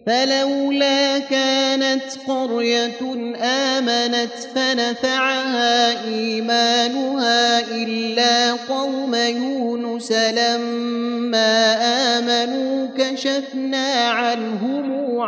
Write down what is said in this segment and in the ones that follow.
فلولا كانت قرية آمنت فنفعها إيمانها إلا قوم يونس لما آمنوا كشفنا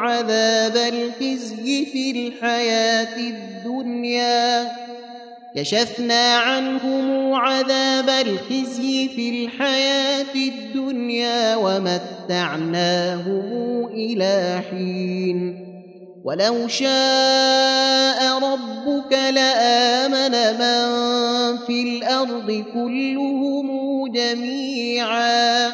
عنهم عذاب الخزي في الحياة الدنيا ومتعناهم إلى حين ولو شاء ربك لآمن من في الأرض كلهم جميعا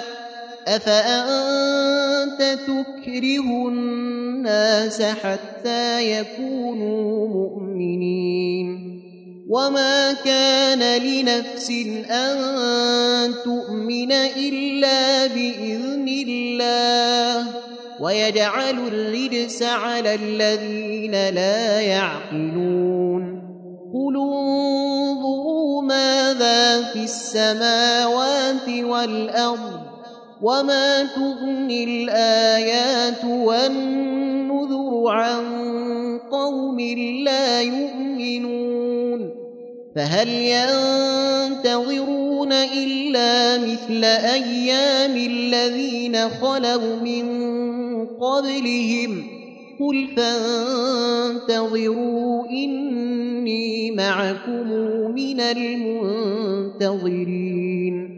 أفأنت تكره الناس حتى يكونوا مؤمنين وما كان لنفس أن تؤمن إلا بإذن الله ويجعل الرجس على الذين لا يعقلون قل انظروا ماذا في السماوات والأرض وما تغني الآيات والنذر عن قوم لا يؤمنون فهل ينتظرون إلا مثل أيام الذين خلوا من قبلهم قل فانتظروا إني معكم من المنتظرين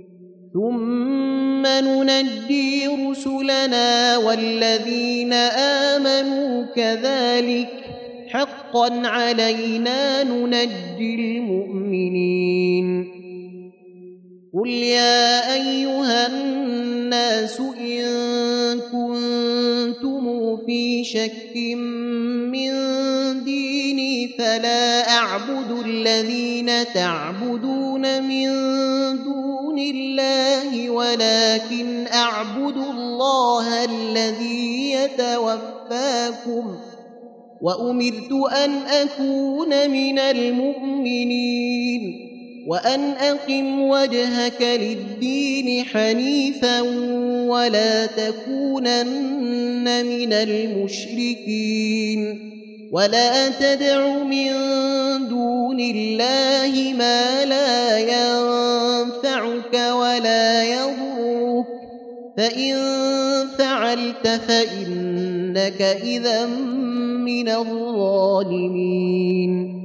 ثم ننجي رسلنا والذين آمنوا كذلك حقا علينا ننجي المؤمنين قل يا أيها الناس إن كنتم في شك من ديني فلا أعبد الذين تعبدون من دون الله ولكن أعبد الله الذي يتوفاكم وأمرت أن أكون من المؤمنين وأن أقم وجهك للدين حنيفا ولا تكونن من المشركين ولا تدع من دون الله ما لا ينفعك ولا يضرك فإن فعلت فإنك إذا من الظالمين